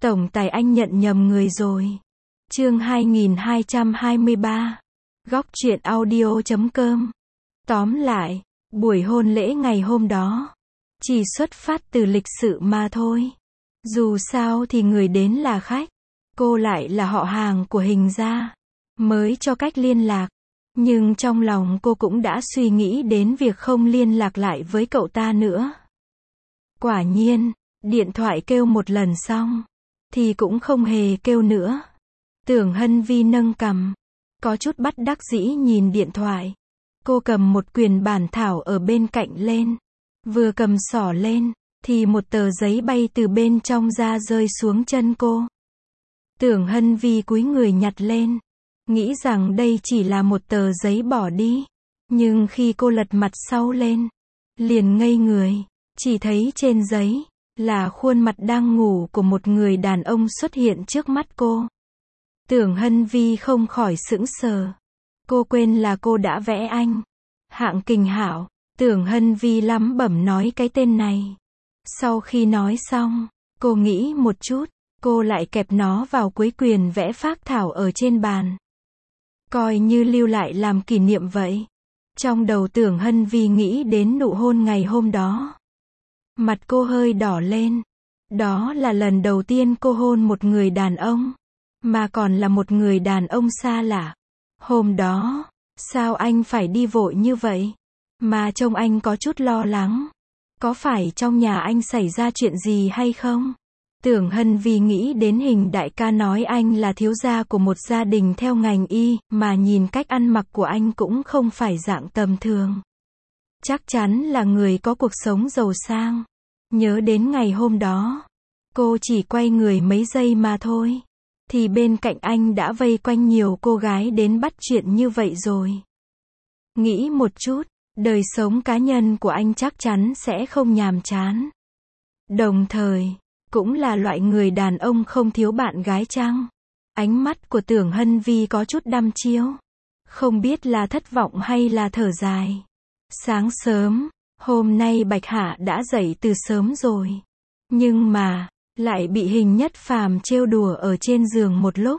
Tổng tài anh nhận nhầm người rồi. Chương 2223. Góc truyện audio.com. Tóm lại, buổi hôn lễ ngày hôm đó chỉ xuất phát từ lịch sự mà thôi. Dù sao thì người đến là khách, cô lại là họ hàng của Hình gia, mới cho cách liên lạc. Nhưng trong lòng cô cũng đã suy nghĩ đến việc không liên lạc lại với cậu ta nữa. Quả nhiên, điện thoại kêu một lần xong, thì cũng không hề kêu nữa. Tưởng Hân Vi nâng cằm, có chút bất đắc dĩ nhìn điện thoại. Cô cầm một quyển bản thảo ở bên cạnh lên. Vừa cầm xỏ lên, thì một tờ giấy bay từ bên trong ra rơi xuống chân cô. Tưởng Hân Vi cúi người nhặt lên, nghĩ rằng đây chỉ là một tờ giấy bỏ đi. Nhưng khi cô lật mặt sau lên, liền ngây người, chỉ thấy trên giấy là khuôn mặt đang ngủ của một người đàn ông xuất hiện trước mắt cô. Tưởng Hân Vi không khỏi sững sờ. Cô quên là cô đã vẽ anh Hạng Kình Hảo. Tưởng Hân Vi lẩm bẩm nói cái tên này. Sau khi nói xong, cô nghĩ một chút, cô lại kẹp nó vào cuối quyển vẽ phác thảo ở trên bàn, coi như lưu lại làm kỷ niệm vậy. Trong đầu Tưởng Hân Vi nghĩ đến nụ hôn ngày hôm đó. Mặt cô hơi đỏ lên. Đó là lần đầu tiên cô hôn một người đàn ông, mà còn là một người đàn ông xa lạ. Hôm đó, sao anh phải đi vội như vậy? Mà trông anh có chút lo lắng. Có phải trong nhà anh xảy ra chuyện gì hay không? Tưởng Hân Vi nghĩ đến Hình đại ca nói anh là thiếu gia của một gia đình theo ngành y, mà nhìn cách ăn mặc của anh cũng không phải dạng tầm thường. Chắc chắn là người có cuộc sống giàu sang. Nhớ đến ngày hôm đó, cô chỉ quay người mấy giây mà thôi, thì bên cạnh anh đã vây quanh nhiều cô gái đến bắt chuyện như vậy rồi. Nghĩ một chút, đời sống cá nhân của anh chắc chắn sẽ không nhàm chán. Đồng thời, cũng là loại người đàn ông không thiếu bạn gái chăng? Ánh mắt của Tưởng Hân Vi có chút đăm chiêu. Không biết là thất vọng hay là thở dài. Sáng sớm, hôm nay Bạch Hạ đã dậy từ sớm rồi. Nhưng mà, lại bị Hình Nhất Phàm trêu đùa ở trên giường một lúc.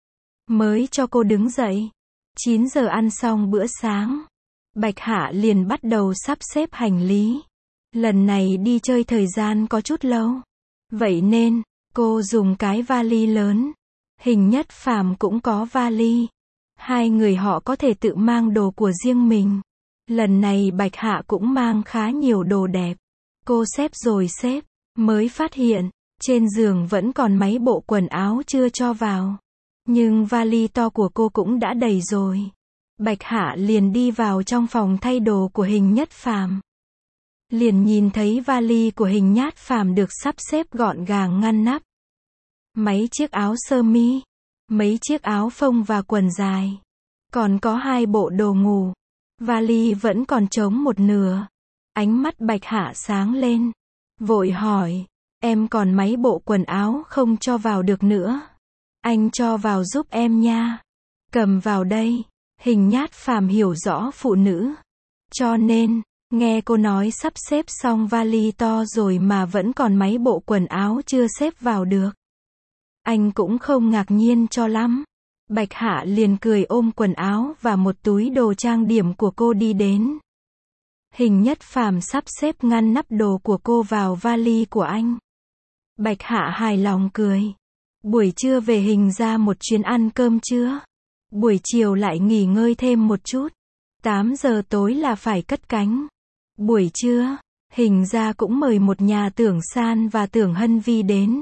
Mới cho cô đứng dậy. 9 giờ ăn xong bữa sáng, Bạch Hạ liền bắt đầu sắp xếp hành lý. Lần này đi chơi thời gian có chút lâu. Vậy nên, cô dùng cái vali lớn. Hình Nhất Phàm cũng có vali. Hai người họ có thể tự mang đồ của riêng mình. Lần này Bạch Hạ cũng mang khá nhiều đồ đẹp. Cô xếp rồi xếp, mới phát hiện, trên giường vẫn còn mấy bộ quần áo chưa cho vào. Nhưng vali to của cô cũng đã đầy rồi. Bạch Hạ liền đi vào trong phòng thay đồ của Hình Nhất Phàm. Liền nhìn thấy vali của Hình Nhất Phàm được sắp xếp gọn gàng ngăn nắp. Mấy chiếc áo sơ mi, mấy chiếc áo phông và quần dài. Còn có 2 bộ đồ ngủ. Vali vẫn còn trống một nửa. Ánh mắt Bạch Hạ sáng lên. Vội hỏi, em còn mấy bộ quần áo không cho vào được nữa. Anh cho vào giúp em nha. Cầm vào đây. Hình Nhất Phàm hiểu rõ phụ nữ. Cho nên, nghe cô nói sắp xếp xong vali to rồi mà vẫn còn mấy bộ quần áo chưa xếp vào được. Anh cũng không ngạc nhiên cho lắm. Bạch Hạ liền cười ôm quần áo và một túi đồ trang điểm của cô đi đến. Hình Nhất Phàm sắp xếp ngăn nắp đồ của cô vào vali của anh. Bạch Hạ hài lòng cười. Buổi trưa về Hình ra một chuyến ăn cơm trưa. Buổi chiều lại nghỉ ngơi thêm một chút. 8 giờ tối là phải cất cánh. Buổi trưa, Hình ra cũng mời một nhà Tưởng San và Tưởng Hân Vi đến.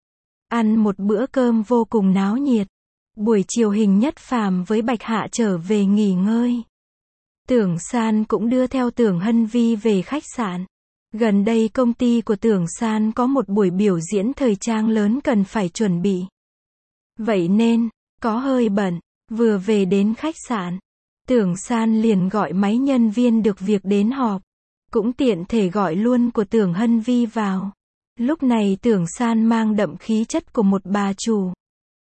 Ăn một bữa cơm vô cùng náo nhiệt. Buổi chiều Hình Nhất Phàm với Bạch Hạ trở về nghỉ ngơi. Tưởng San cũng đưa theo Tưởng Hân Vi về khách sạn. Gần đây công ty của Tưởng San có một buổi biểu diễn thời trang lớn cần phải chuẩn bị. Vậy nên, có hơi bận. Vừa về đến khách sạn, Tưởng San liền gọi mấy nhân viên được việc đến họp. Cũng tiện thể gọi luôn của Tưởng Hân Vi vào. Lúc này Tưởng San mang đậm khí chất của một bà chủ.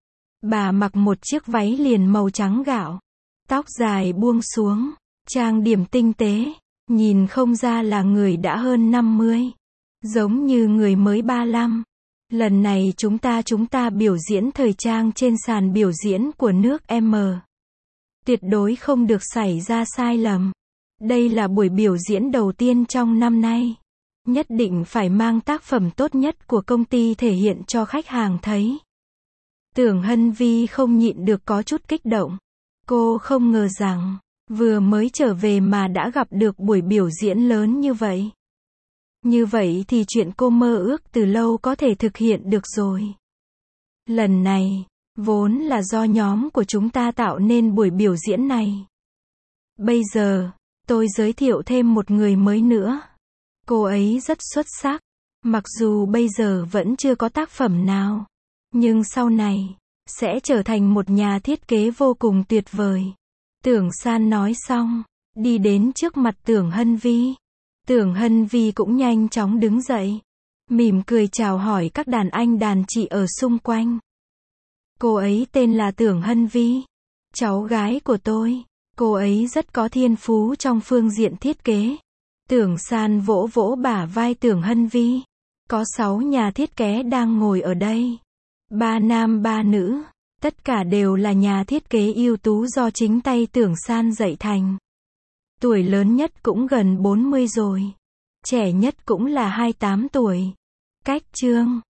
Bà mặc một chiếc váy liền màu trắng gạo. Tóc dài buông xuống, trang điểm tinh tế. Nhìn không ra là người đã hơn 50. Giống như người mới 35. Lần này chúng ta biểu diễn thời trang trên sàn biểu diễn của nước M. Tuyệt đối không được xảy ra sai lầm. Đây là buổi biểu diễn đầu tiên trong năm nay. Nhất định phải mang tác phẩm tốt nhất của công ty thể hiện cho khách hàng thấy. Tưởng Hân Vi không nhịn được có chút kích động. Cô không ngờ rằng, vừa mới trở về mà đã gặp được buổi biểu diễn lớn như vậy. Như vậy thì chuyện cô mơ ước từ lâu có thể thực hiện được rồi. Lần này, vốn là do nhóm của chúng ta tạo nên buổi biểu diễn này. Bây giờ, tôi giới thiệu thêm một người mới nữa. Cô ấy rất xuất sắc. Mặc dù bây giờ vẫn chưa có tác phẩm nào, nhưng sau này, sẽ trở thành một nhà thiết kế vô cùng tuyệt vời. Tưởng San nói xong, đi đến trước mặt Tưởng Hân Vi. Tưởng Hân Vi cũng nhanh chóng đứng dậy, mỉm cười chào hỏi các đàn anh đàn chị ở xung quanh. Cô ấy tên là Tưởng Hân Vi, cháu gái của tôi. Cô ấy rất có thiên phú trong phương diện thiết kế. Tưởng San vỗ vỗ bả vai Tưởng Hân Vi. Có 6 nhà thiết kế đang ngồi ở đây. 3 nam 3 nữ. Tất cả đều là nhà thiết kế ưu tú do chính tay Tưởng San dạy thành. Tuổi lớn nhất cũng gần 40 rồi. Trẻ nhất cũng là 28 tuổi. Cách Trương